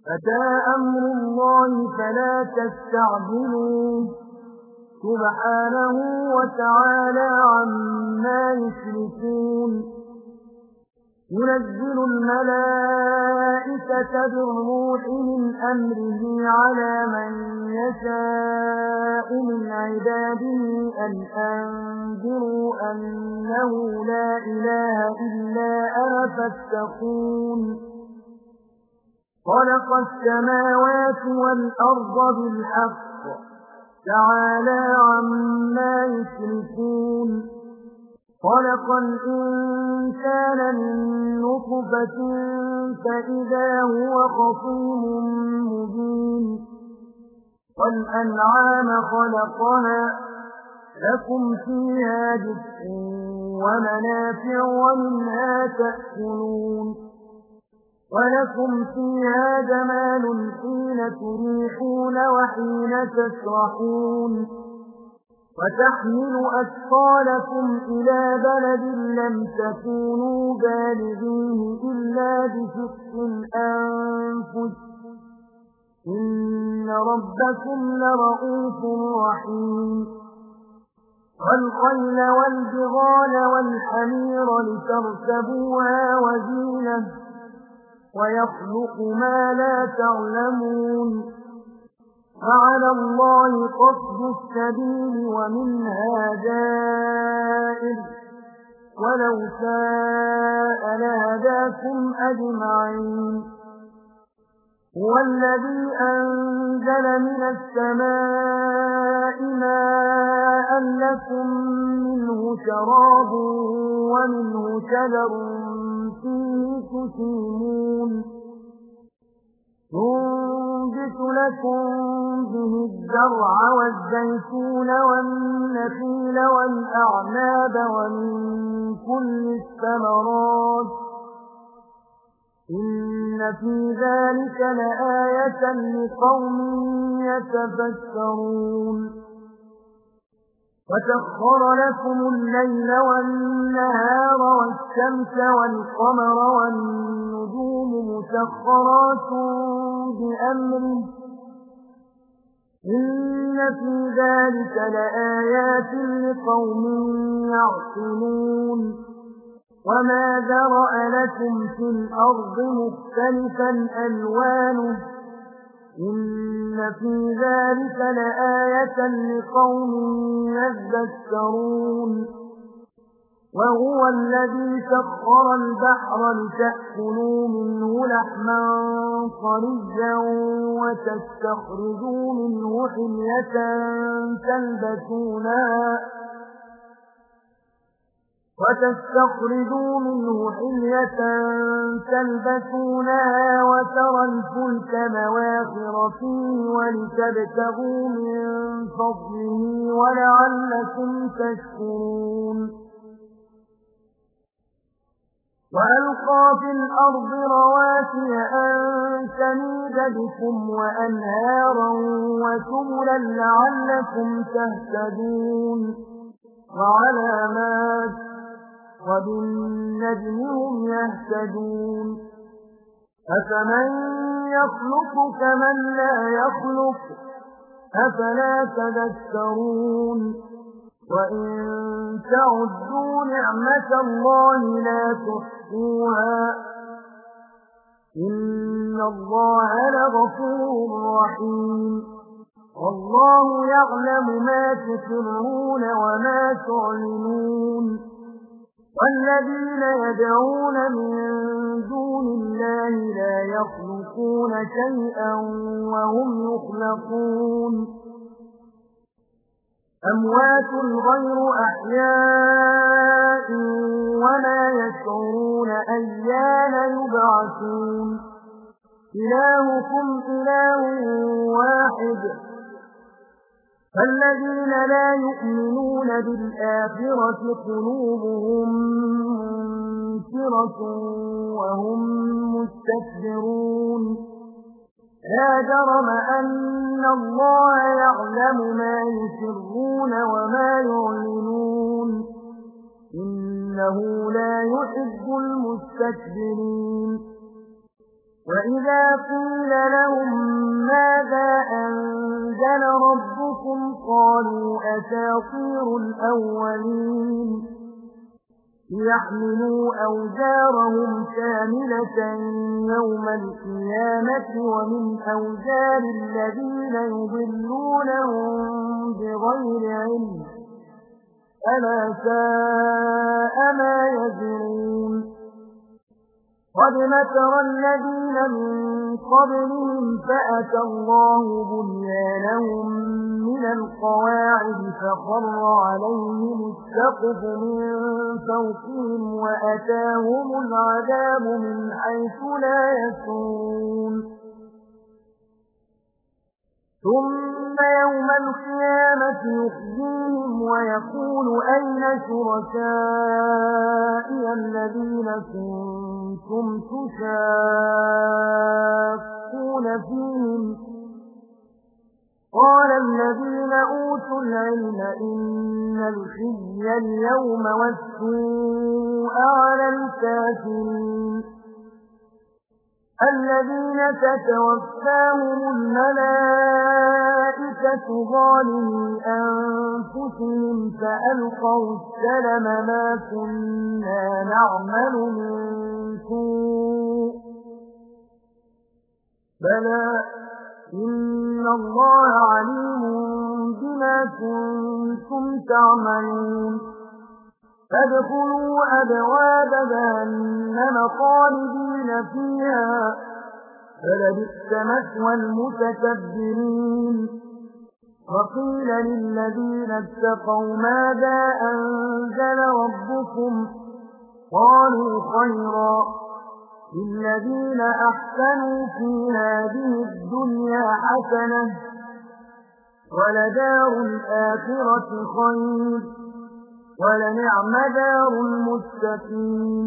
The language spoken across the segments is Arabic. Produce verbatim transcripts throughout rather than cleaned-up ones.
أتى أمر الله فلا تستعجلوه سبحانه وتعالى عما يشركون ينزل الملائكة بالروح من أمره على من يشاء من عباده أن أنذروا أنه لا إله إلا أنا فاتقون خلق السماوات والأرض بالحق تعالى عما يشركون خلق الإنسان من نطفة فإذا هو خصيم مبين والأنعام خلقها لكم فيها دفء ومنافع ومنها تأكلون ولكم فيها جمال حين تريحون وحين تسرحون وتحمل أثقالكم إلى بلد لم تكونوا بالغيه إلا بشق الأنفس إن ربكم لرؤوف رحيم والخيل والبغال والحمير لتركبوها وزينة ويخلق ما لا تعلمون وعلى الله قصد السبيل ومنها جائر ولو شاء لهداكم أجمعين هو الذي أنزل من السماء ماء لكم منه شراب ومنه شجر فيه تسيمون ينبت لكم به الزرع والزيتون والنخيل والأعناب ومن كل الثمرات إن في ذلك لآية لقوم يتفكرون وسخر لكم الليل والنهار والشمس والقمر والنجوم مسخرات بأمره إن في ذلك لآيات لقوم يعقلون وما ذرأ لكم في الأرض مختلفا ألوانه إن في ذلك لآية لقوم يذكرون وهو الذي سخر البحر لتأكلوا منه لحما طريا وتستخرجوا منه حلية تلبسونها وتستخرجوا منه حلية تلبسونها وترى الفلك مواخر فيه ولتبتغوا من فضله ولعلكم تشكرون وألقى في الأرض رواسي أن تميد بكم وأنهارا وسبلا لعلكم تهتدون وعلامات وبالنجم هم يهتدون أفمن يخلق كمن لا يخلق أفلا تذكرون وإن تعدوا نعمة الله لا تحصوها إن الله لغفور رحيم والله يعلم ما تسرون وما تعلنون والذين يدعون من دون الله لا يخلقون شيئا وهم يخلقون أموات غير أحياء وما يشعرون أيان يبعثون إلهكم إله واحد فالذين لا يؤمنون بالآخرة قلوبهم منكرة وهم مستكبرون لا جرم أن الله يعلم ما يسرون وما يعلنون إنه لا يحب المستكبرين وإذا قيل قيل لهم ماذا أنزل ربكم قالوا أساطير الأولين ليحملوا أوزارهم كاملة يوم القيامة ومن أوزار الذين يضلونهم بغير علم ألا ساء ما يزرون قد مكر الذين من قبلهم فأتى الله بنيانهم من القواعد فخر عليهم السقف من فوقهم وأتاهم العذاب من حيث لا يشعرون ثم يوم القيامة يخزيهم ويقول أين شركائي الذين كنتم تشاقون فيهم قال الذين أوتوا العلم إن الخزي اليوم والسوء على الكافرين الذين تتوفاهم الملائكة ظالمي أنفسهم فألقوا السلم ما كنا نعمل من سوء بلى إن الله عليم بما كنتم تعملون فادخلوا أبواب جهنم خالدين فيها فلبئس مثوى المتكبرين وقيل للذين اتقوا ماذا أنزل ربكم قالوا خيرا للذين أحسنوا في هذه الدنيا حسنة ولدار الآخرة خير ولنعم دار المتقين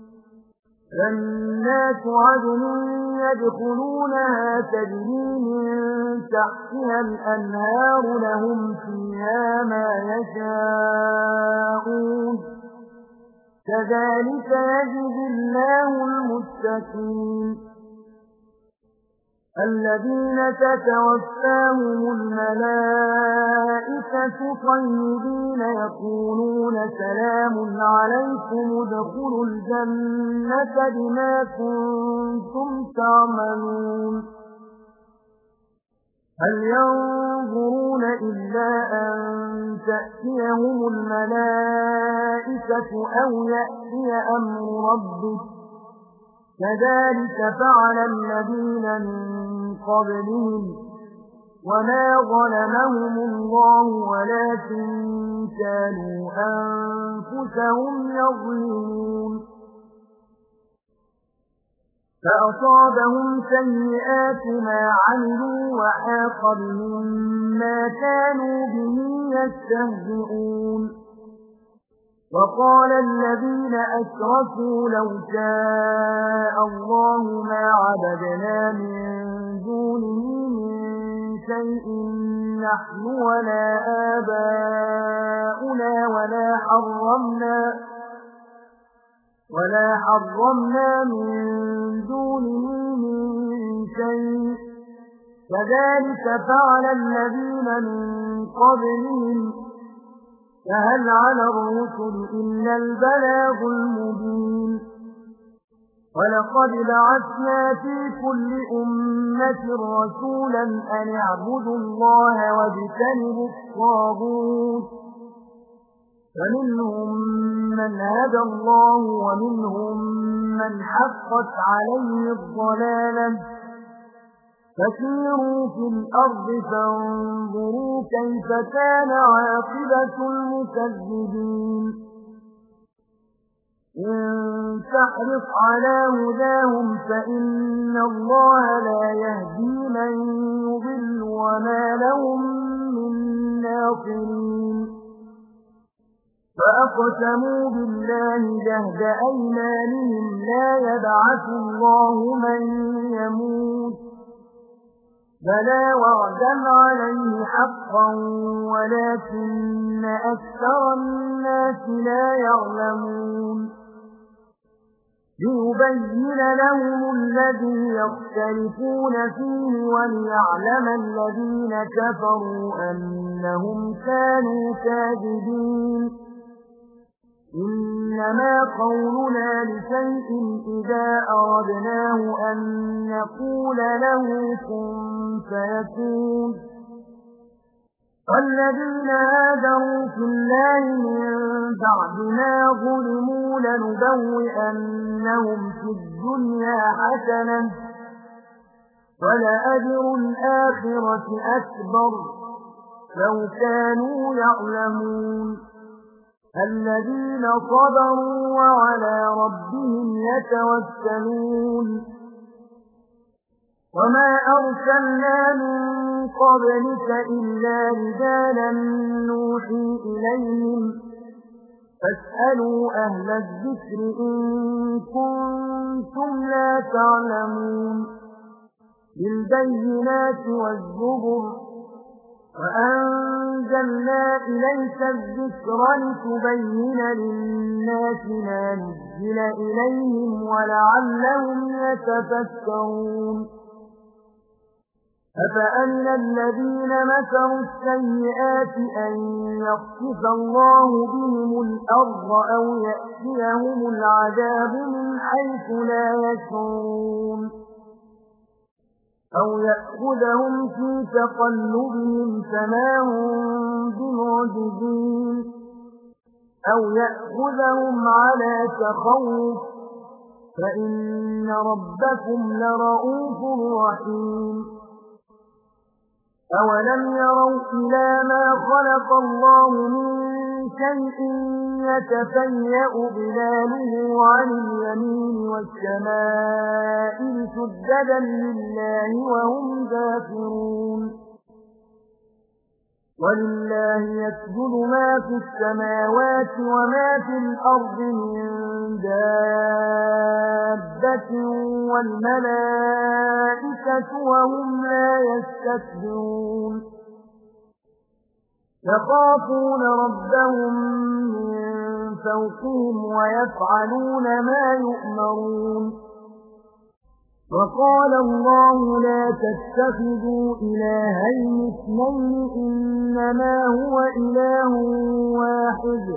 جنات عدن يدخلونها تجري من تحتها الأنهار لهم فيها ما يشاءون كذلك يجزي الله المتقين الذين تتوفاهم الملائكة طيبين يقولون سلام عليكم ادخلوا الجنة بما كنتم تعملون هل ينظرون إلا أن تأتيهم الملائكة أو يأتي أمر ربك كذلك فعل الذين من قبلهم وما ظلمهم الله ولكن كانوا أنفسهم يظلمون فأصابهم سيئات ما عملوا وحاق بهم ما كانوا به يستهزئون وقال الذين أشركوا لو شاء الله ما عبدنا من دونه من شيء نحن ولا آباؤنا ولا حرمنا ولا حرمنا من دونه من شيء كذلك فعل الذين من قبلهم فهل على الرسل إلا البلاغ المبين ولقد بعثنا في كل أمة رسولا أن اعبدوا الله واجتنبوا الطاغوت فمنهم من هدى الله ومنهم من حقت عليه الضلالة فسيروا في الأرض فانظروا كيف كان عاقبة المكذبين إن تحرص على هداهم فإن الله لا يهدي من يضل وما لهم من ناصرين فأقسموا بالله جهد أيمانهم لا يبعث الله من يموت بلى وعدا عليه حقا ولكن أكثر الناس لا يعلمون ليبين لهم الذي يختلفون فيه وليعلم الذين كفروا أنهم كانوا كاذبين إنما قولنا لشيء إذا أردناه أن نقول له كن فيكون والذين هاجروا في الله من بعد ما ظلموا لنبوئنهم في الدنيا حسنة ولأجر الآخرة أكبر لو كانوا يعلمون الذين صبروا وعلى ربهم يتوكلون وما أرسلنا من قبلك إلا رجالا نوحي إليهم فاسألوا أهل الذكر إن كنتم لا تعلمون بالبينات والزبر وأنزلنا إليك الذكر لتبين للناس ما نزل إليهم ولعلهم يتفكرون أفأمن الذين مكروا السيئات أن يخسف الله بهم الأرض أو يأتيهم العذاب من حيث لا يشعرون أو يأخذهم في تقلبهم فما هم بمعجزين أو يأخذهم على تخوف فإن ربكم لرؤوف رحيم أولم يروا إلى ما خلق الله من شيء يتفيأ ظلاله عن اليمين والشمائل سجدا لله وهم داخرون ولله يسجد ما في السماوات وما في الأرض من دابة والملائكة وهم لا يستكبرون يخافون ربهم من فوقهم ويفعلون ما يؤمرون وقال الله لا تتخذوا إلهين اثنين إنما هو إله واحد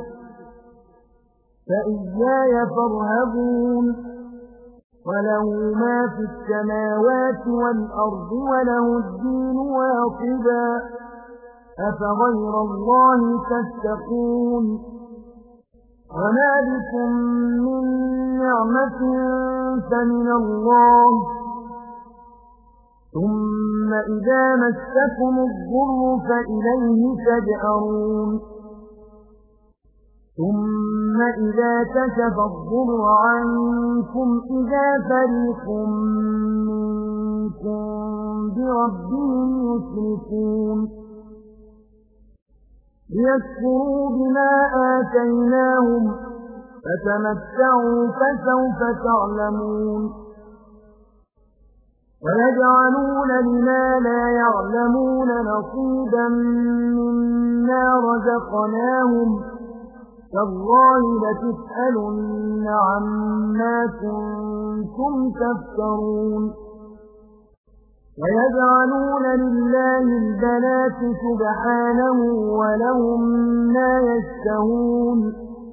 فإياي فارهبون وله ما في السماوات والأرض وله الدين واصبا أفغير الله تتقون وما بكم من نعمة فمن الله ثم إذا مسكم الضر فإليه تجأرون ثم إذا كشف الضر عنكم إذا فريق منكم بربهم يشركون ليكفروا بما آتيناهم فتمتعوا فسوف تعلمون ويجعلون لما لا يعلمون نصيبا مما رزقناهم تالله لتسألن عما كنتم تفترون ويجعلون لله البنات سبحانه ولهم ما يشتهون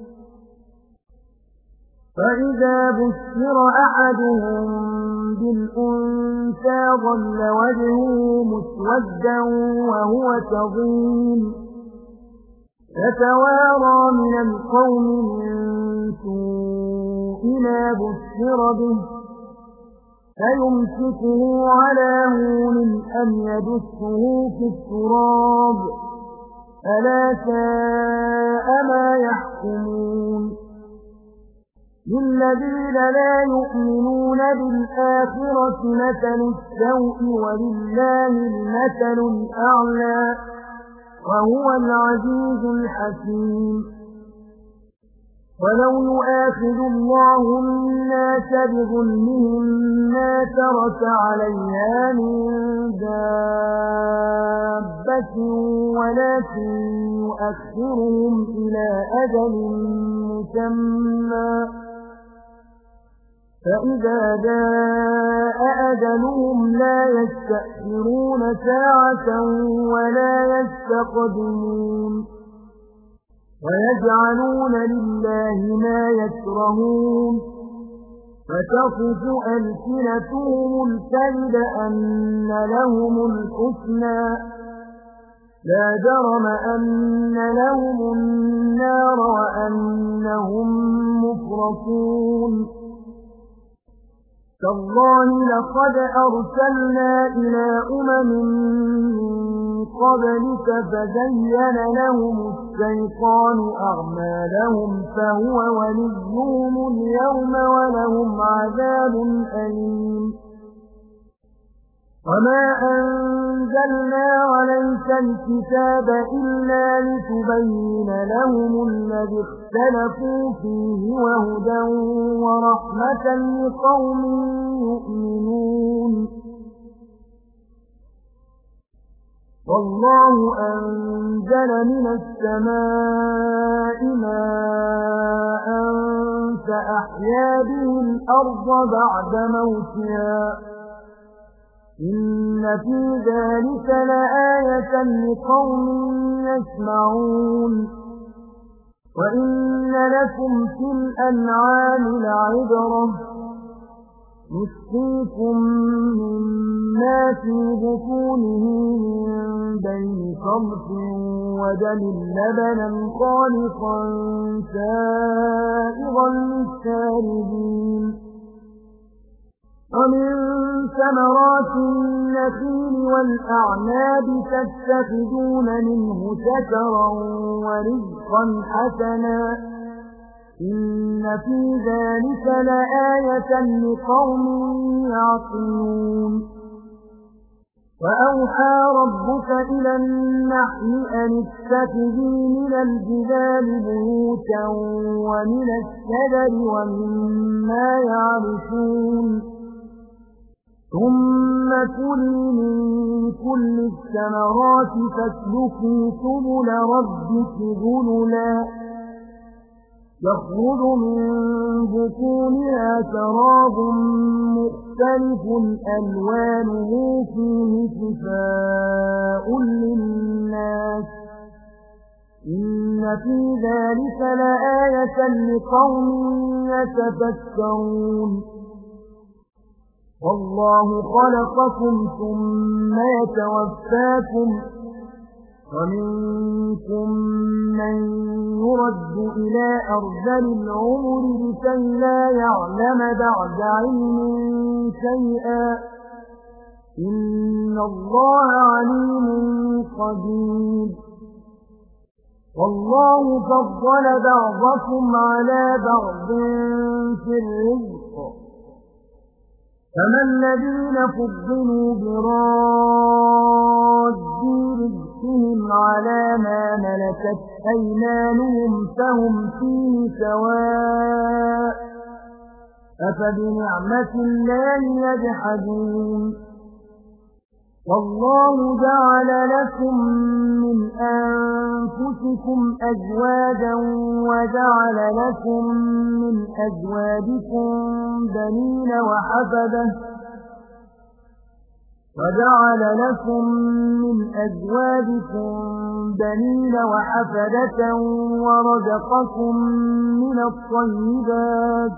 فإذا بشر أحدهم بالأنثى ظل وجهه مسودا وهو كظيم يتوارى من القوم من سوء ما بشر به فيمسكه على هون أم يدسه في التراب ألا ساء ما يحكمون للذين لا يؤمنون بالآخرة مثل السوء ولله المثل الأعلى وهو العزيز الحكيم ولو يؤاخذ الله الناس بظلمهم ما ترك عليها من دابة ولكن يؤخرهم إلى أجل مسمى فإذا جاء أجلهم لا يستأخرون ساعة ولا يستقدمون ويجعلون لله ما يكرهون فتصف ألسنتهم الكذب أن لهم الحسنى لا جرم أن لهم النار وأنهم مفرطون تالله لقد أرسلنا إلى أمم من قبلك فزين لهم الشيطان أعمالهم فهو وليهم اليوم ولهم عذاب أليم وما أنزلنا عليك الكتاب إلا لتبين لهم الذي اختلفوا فيه وهدى ورحمة لقوم يؤمنون والله أنزل من السماء ماء فأحيا به الأرض بعد موتها إن في ذلك لآية لقوم يسمعون وإن لكم في الأنعام لعبرة نسقيكم مما في بطونه من بين فرث ودم لبنا خالصا سائغا للشاربين ومن ثمرات النخيل والأعناب تتخذون منه سكرا ورزقا حسنا إن في ذلك لآية لقوم يعقلون وأوحى ربك إلى النحل أن اتخذي من الجبال بيوتا ومن الشجر ومما يعرشون ثم كلي من كل الثمرات فاسلكي سبل ربك ذللا يخرج من بطونها شراب مختلف ألوانه فيه شفاء للناس إن في ذلك لآية لقوم يتفكرون والله خلقكم ثم يتوفاكم ومنكم من يرد إلى أرذل العمر لكي لا يعلم بعد علم شيئا إن الله عليم قدير والله فضل بعضكم على بعض في الرزق فما الذين فضلوا براد رزقهم على ما ملكت أيمانهم فهم فيه سواء أفبنعمة الله يجحدون والله جعل لكم من أنفسكم أزواجا وجعل لكم من أزواجكم بنين وحفدة وجعل لكم من أزواجكم بنين وحفدة ورزقكم من الطيبات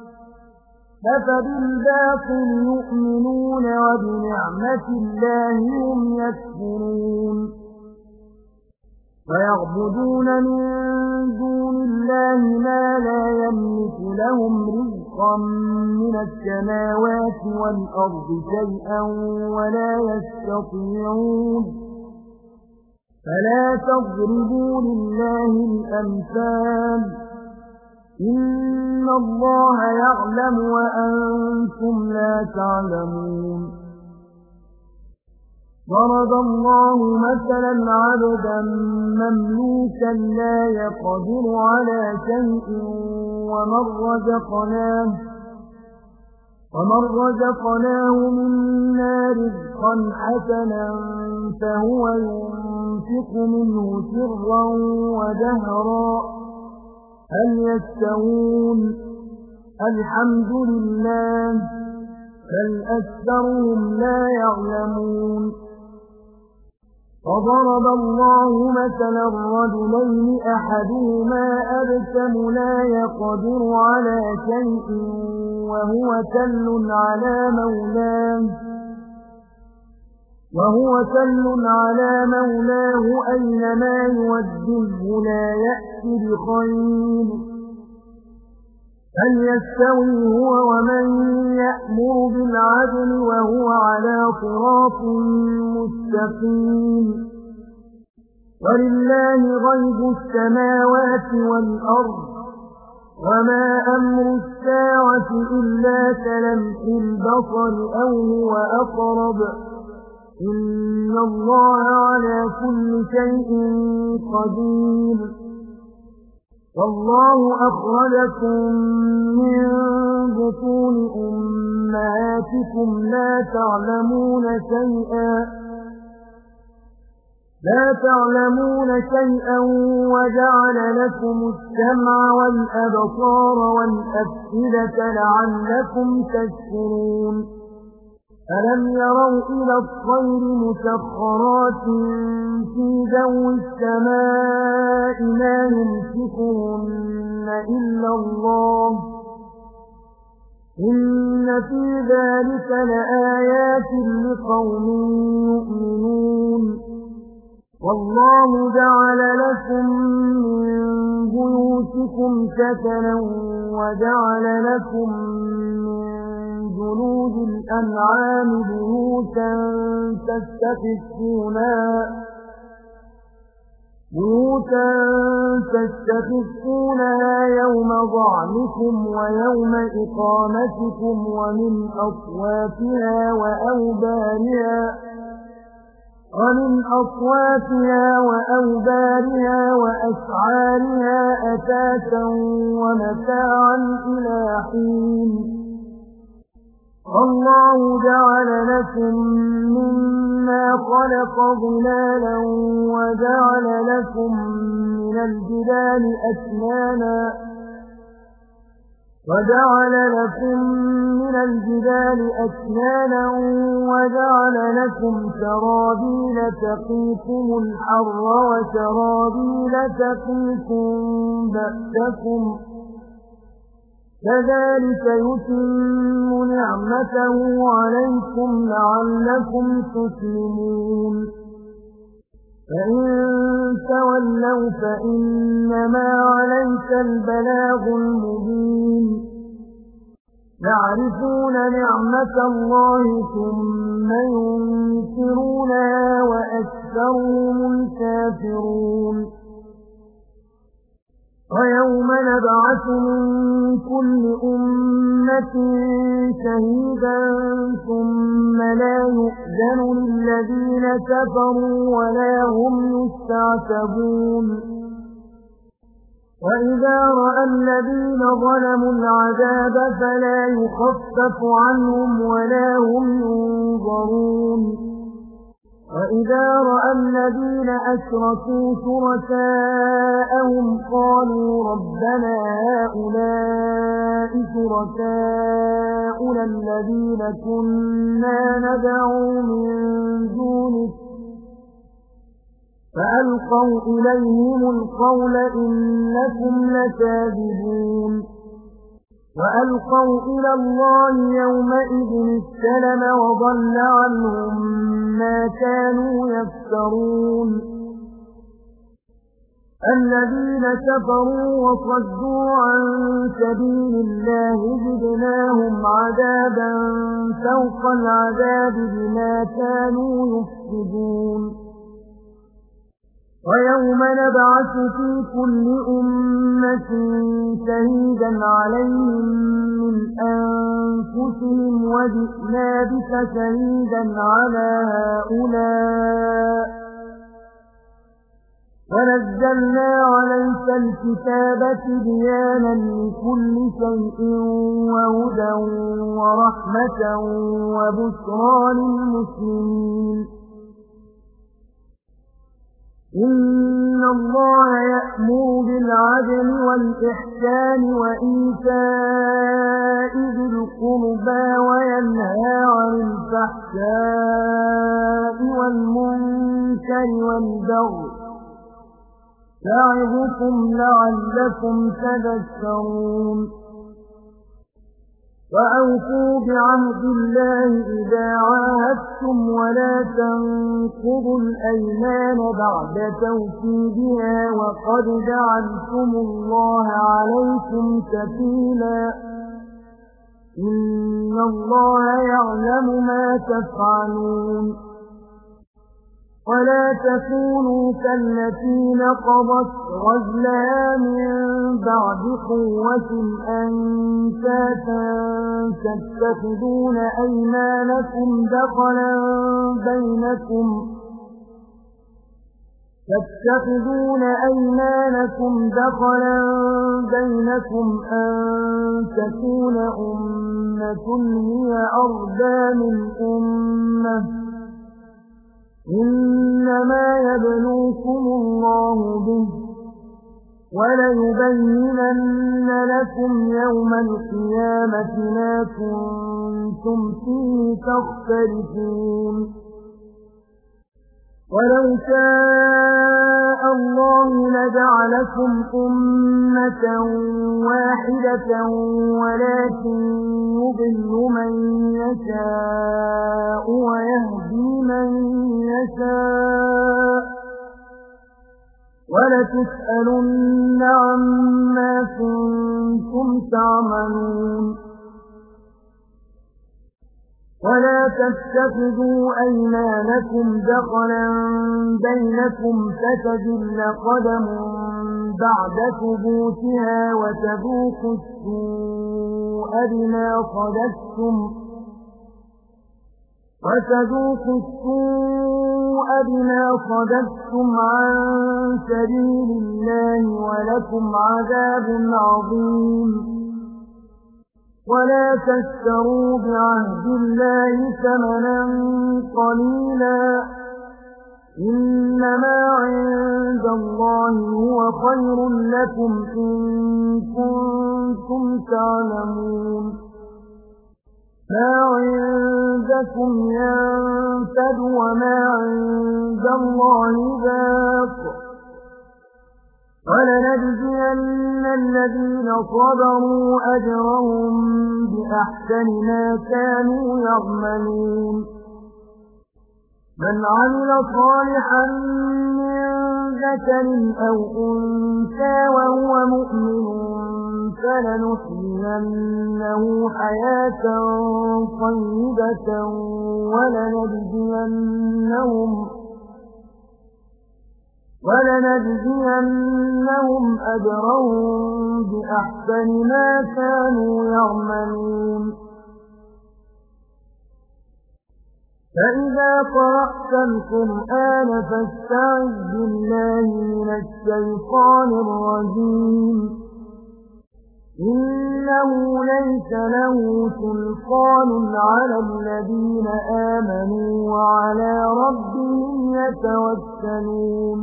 أفبالباطل يؤمنون وبنعمة الله هم يكفرون ويعبدون من دون الله ما لا يملك لهم رزقا من السماوات والأرض شيئا ولا يستطيعون فلا تضربوا لله الأمثال إن الله يعلم وأنتم لا تعلمون ضرب الله مثلا عبدا مملوكا لا يقدر على شيء ومن رزقناه ومن رزقناه منا رزقا حسنا فهو ينفق منه سرا وجهرا هل يستوون الحمد لله بل أكثرهم لا يعلمون وضرب الله مثلا رجلين أحدهما أبكم لا يقدر على شيء وهو كل على مولاه وهو كل على مولاه أينما يوجهه لا يأتي بخير هل يستوي هو ومن يأمر بالعدل وهو على صراط مستقيم ولله غيب السماوات والأرض وما أمر الساعة إلا كلمح البصر أو هو أقرب إن الله على كل شيء قدير والله أخرجكم من بطون أمهاتكم لا تعلمون شيئا لا تعلمون شيئا وجعل لكم السمع والأبصار والأفئدة لعلكم تشكرون ألم يروا إلى الطير مسخرات في جو السماء ما يمسكهن إلا الله إن في ذلك لآيات لقوم يؤمنون والله جعل لكم من بيوتكم سكنا وجعل لكم من جلود الأنعام بيوتا تستخفونها بيوتا تستخفونها يوم ظعنكم ويوم إقامتكم ومن أصواتها وأوبارها ومن أصواتها وأوبارها وأسعارها أثاثا ومتاعا إلى حين الله جعل لكم مما خلق ظلالا وجعل لكم من الجبال أكنانا وجعل لكم من الجبال أكنانا وجعل لكم سرابيل تقيكم الحر وسرابيل تقيكم بأسكم كذلك يتم نعمته عليكم لعلكم تسلمون فإن تولوا فإنما عليك البلاغ المبين يعرفون نعمة الله ثم ينكرونها وأكثرهم الكافرون ويوم نبعث من كل أمة شهيدا ثم لا يؤذن للذين كفروا ولا هم يستعتبون وإذا رأى الذين ظلموا العذاب فلا يخفف عنهم ولا هم ينظرون وإذا رأى الذين أشركوا شركاءهم قالوا ربنا هؤلاء شركاؤنا الذين كنا ندعو من دونك فألقوا إليهم القول إنكم لكاذبون وألقوا إلى الله يومئذ السلم وضل عنهم ما كانوا يفترون الذين كفروا وصدوا عن سبيل الله زدناهم عذابا فوق العذاب بما كانوا يفسدون ويوم نبعث في كل أمة شهيدا عليهم من أنفسهم وجئنا بك شهيدا على هؤلاء ونزلنا عليك الكتاب تبيانا لكل شيء وهدى ورحمة وبشرى للمسلمين إن اللَّهَ يَأْمُرُ بِالْعَدْلِ وَالْإِحْسَانِ وَإِيتَاءِ ذِي الْقُرْبَى وَيَنْهَى عَنِ الْفَحْشَاءِ وَالْمُنكَرِ وَالْبَغْيِ يَعِظُكُمْ لَعَلَّكُمْ تَذَكَّرُونَ وَأَوْفُوا بِعَهْدِ اللَّهِ إِذَا عَاهَدتُّمْ وَلَا تَنقُضُوا الْأَيْمَانَ بَعْدَ تَوْكِيدِهَا وَقَدْ جَعَلْتُمُ اللَّهَ عَلَيْكُمْ كَفِيلًا إِنَّ اللَّهَ يَعْلَمُ مَا تَفْعَلُونَ وَلَا تَكُونُوا كَالَّتِي نَقَضَتْ غَزْلَهَا مِن بَعْدِ قُوَّةٍ أَنكَاثًا تَتَّخِذُونَ أَيْمَانَكُمْ دَخَلًا بَيْنَكُمْ تَتَّخِذُونَ أَيْمَانَكُمْ دَخَلًا بَيْنَكُمْ أَن تَكُونَ أُمَّةٌ هِيَ أَرْبَىٰ مِنْ أُمَّةٍ إِنَّمَا يَبْلُوكُمُ اللَّهُ بِهِ وَلَيُبَيِّنَنَّ لَكُمْ يَوْمَ الْقِيَامَةِ مَا كُنتُمْ فِيهِ تَخْتَلِفُونَ وَلَوْ شَاءَ اللَّهُ لَجَعَلَكُمْ أُمَّةً وَاحِدَةً وَلَكِن يُضِلُّ مَن يَشَاءُ وَيَهْدِي مَن يَشَاءُ وَلَتُسْأَلُنَّ عَمَّا كُنتُمْ تَعْمَلُونَ وَلَا تَتَّخِذُوا أَيْمَانَكُمْ دَخَلًا بَيْنَكُمْ فَتَزِلَّ قَدَمٌ بَعْدَ ثُبُوتِهَا وَتَذُوقُوا السُّوءَ بِمَا صَدَدتُّمْ وَتَذُوقُوا السُّوءَ بِمَا صَدَدتُّمْ عَن سَبِيلِ اللَّهِ وَلَكُمْ عَذَابٌ عَظِيمٌ وَلَا تَشْتَرُوا بِعَهْدِ اللَّهِ ثَمَنًا قَلِيلًا إِنَّمَا عِندَ اللَّهِ هُوَ خَيْرٌ لَكُمْ إِن كُنتُمْ تَعْلَمُونَ مَا عِندَكُمْ يَنفَدُ وَمَا عِندَ اللَّهِ بَاقٍ وَلَنَجْزِيَنَّ الَّذِينَ صَبَرُوا أَجْرَهُم بِأَحْسَنِ مَا كَانُوا يَعْمَلُونَ مَنْ عَمِلَ صَالِحًا مِّن ذَكَرٍ أَوْ أُنثَىٰ وَهُوَ مُؤْمِنٌ فَلَنُحْيِيَنَّهُ حَيَاةً طَيِّبَةً وَلَنَجْزِيَنَّهُمْ وَلَنَجْزِيَنَّهُمْ أَجْرَهُم بِأَحْسَنِ مَا كَانُوا يَعْمَلُونَ فَإِذَا قَرَأْتَ الْقُرْآنَ فَاسْتَعِذْ بِاللَّهِ مِنَ الشَّيْطَانِ الرَّجِيمِ إِنَّهُ لَيْسَ لَهُ سُلْطَانٌ عَلَى الَّذِينَ آمَنُوا وَعَلَى رَبِّهِمْ يَتَوَكَّلُونَ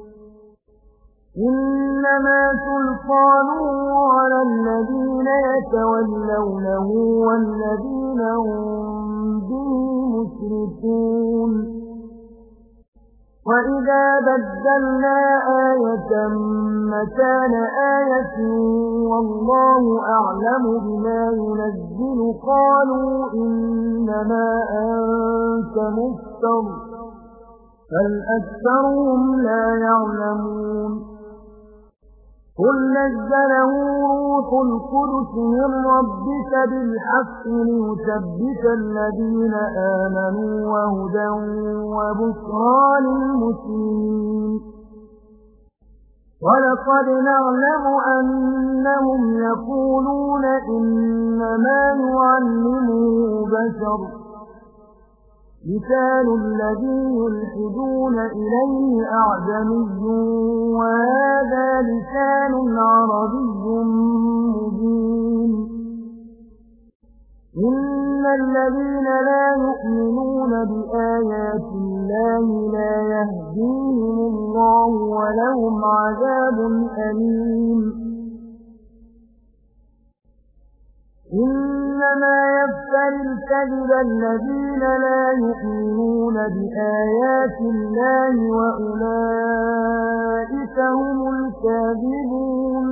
إِنَّمَا سُلْطَانُهُ عَلَى الَّذِينَ يَتَوَلَّوْنَهُ وَالَّذِينَ هُم بِهِ مُشْرِكُونَ وَإِذَا بَدَّلْنَا آيَةً مَّكَانَ آيَةٍ وَاللَّهُ أَعْلَمُ بِمَا يُنَزِّلُ قَالُوا إِنَّمَا أَنتَ مُفْتَرٍ بَلْ أَكْثَرُهُمْ لَا يَعْلَمُونَ قُلْ نَزَّلَهُ رُوحُ الْقُدُسِ مِنْ رَبِّكَ بِالْحَقِّ لِيُثَبِّتَ الَّذِينَ آمَنُوا وَهُدًى وَبُشْرَىٰ لِلْمُسْلِمِينَ وَلَقَدْ نَعْلَمُ أَنَّهُمْ يَقُولُونَ إِنَّمَا يُعَلِّمُهُ بَشَرٌ لِسَانُ الَّذِي يُلْحِدُونَ إِلَيْهِ أَعْجَمِيٌّ وَهَٰذَا لِسَانٌ عَرَبِيٌّ مُّبِينٌ إِنَّ إن الذين لا يؤمنون بآيات الله لا يهديهم الله ولهم عذاب أليم إنما يفتري الكذب الذين لا يؤمنون بآيات الله وأولئك هم الكاذبون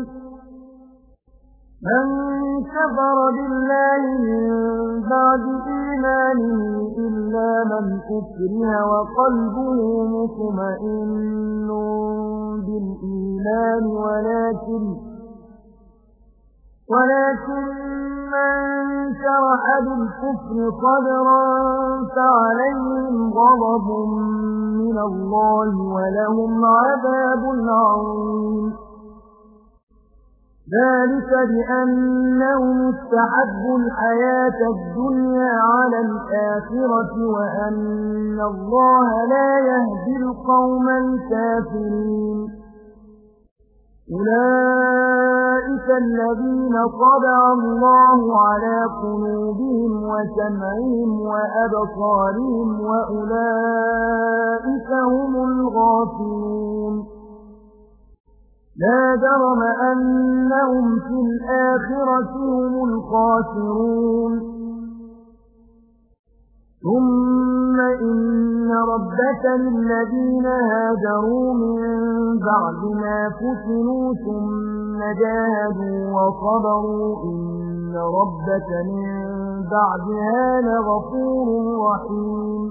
من كفر بالله من بعد إيمانه إلا من أكره وقلبه مطمئن بالإيمان ولكن ولكن من شرح بالكفر صدرا فعليهم غضب من الله ولهم عذاب عظيم ذلك بأنهم استحبوا الحياة الدنيا على الآخرة وأن الله لا يهدي القوم الكافرين أولئك الذين طبع الله على قلوبهم وسمعهم وأبصارهم وأولئك هم الغافلون لا جرم أنهم في الآخرة هم الخاسرون ثم إن ربك للذين هاجروا من بعد ما فتنوا ثم جاهدوا وصبروا إن ربك من بعدها لغفور رحيم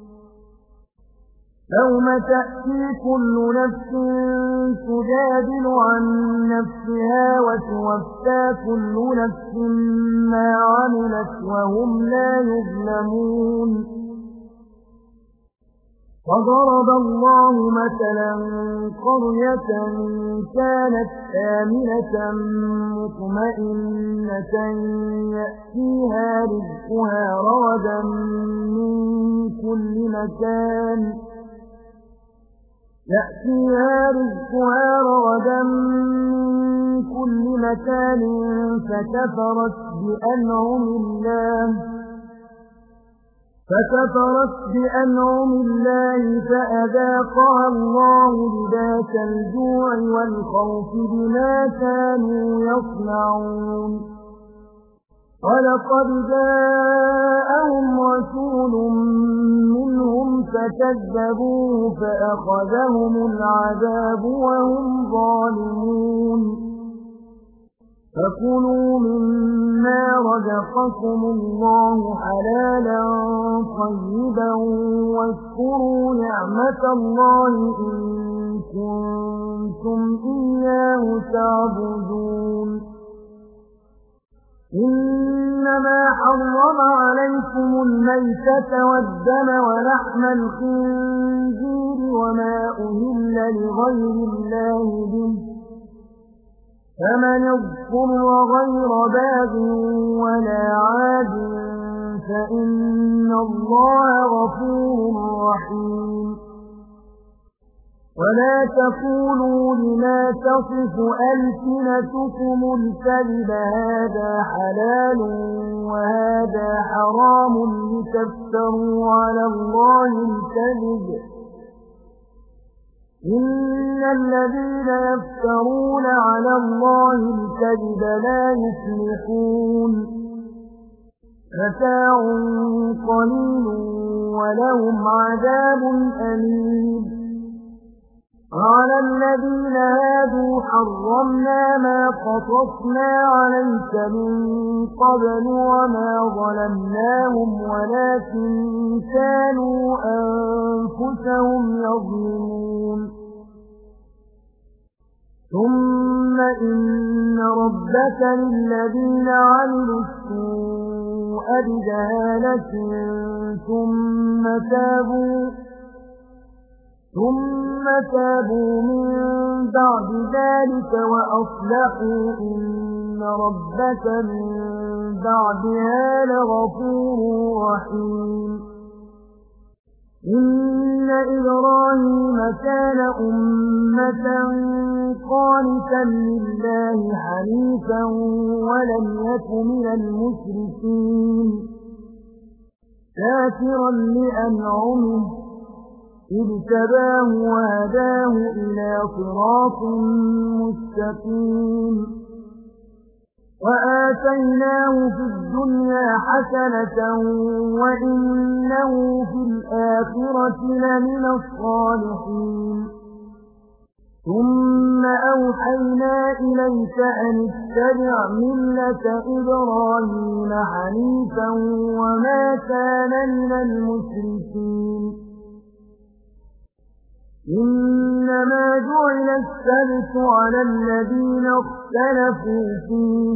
يوم تأتي كل نفس تجادل عن نفسها وتوفى كل نفس ما عملت وهم لا يظلمون وضرب الله مثلا قرية كانت آمنة مطمئنة يأتيها رزقها رغدا من كل مكان يأتيها رزقها رغدا من كل مكان فكفرت بأنعم الله فكفرت بأنعم الله فأذاقها الله لباس الجوع والخوف بما كانوا يصنعون ولقد جاءهم رسول منهم فكذبوه فأخذهم العذاب وهم ظالمون فكلوا مما رزقكم الله حلالا طيبا واشكروا نعمة الله إن كنتم إياه تعبدون إنما حرم عليكم الميتة والدم ولحم الخنزير وما أهل لغير الله به فمن اضطر غير باغ ولا عاد فإن الله غفور رحيم ولا تقولوا لما تصف ألسنتكم الكذب هذا حلال وهذا حرام لتفتروا على الله الكذب إن الذين يفترون على الله الكذب لا يفلحون متاع قليل ولهم عذاب أليم على الذين هادوا حرمنا ما قصصنا عليك من قبل وما ظلمناهم ولكن كانوا أنفسهم يظلمون ثم إن ربك للذين عملوا السوء بجهالة ثم تابوا ثم تابوا من بعد ذلك وأصلحوا إن ربك من بعدها لغفور رحيم إن إبراهيم كان أمة قانتا لله حنيفا ولم يك من المشركين شاكرا لأنعمه اجتباه وهداه إلى صراط مستقيم وآتيناه في الدنيا حسنة وإنه في الآخرة لمن الصالحين ثم أوحينا إليك أن اتبع ملة إبراهيم حنيفا وما كان من المشركين إنما جعل السبت على الذين اختلفوا فيه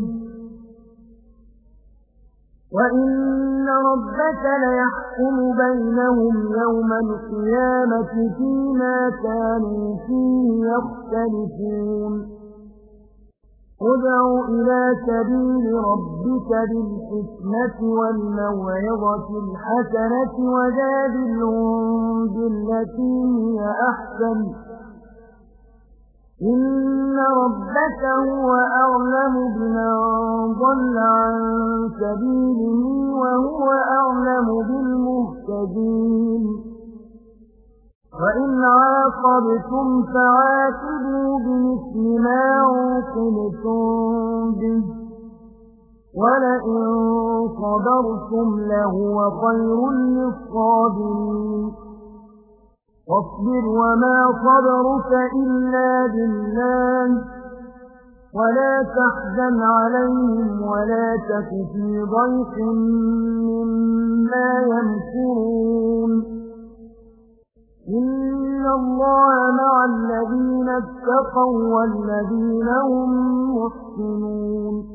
وإن ربك ليحكم بينهم يوم القيامة فيما كانوا فيه يختلفون ادع إلى سبيل ربك بالحكمة والموعظة الحسنة وجادلهم بالتي هي أحسن إن ربك هو أعلم بمن ضل عن سبيله وهو أعلم بالمهتدين وإن عاقبتم فعاقبوا بمثل ما عوقبتم به ولئن صبرتم لهو خير للصابرين واصبر وما صبرك إلا بالله ولا تحزن عليهم ولا تك في ضيق مما يمكرون إن الله مع الذين اتقوا والذين هم محسنون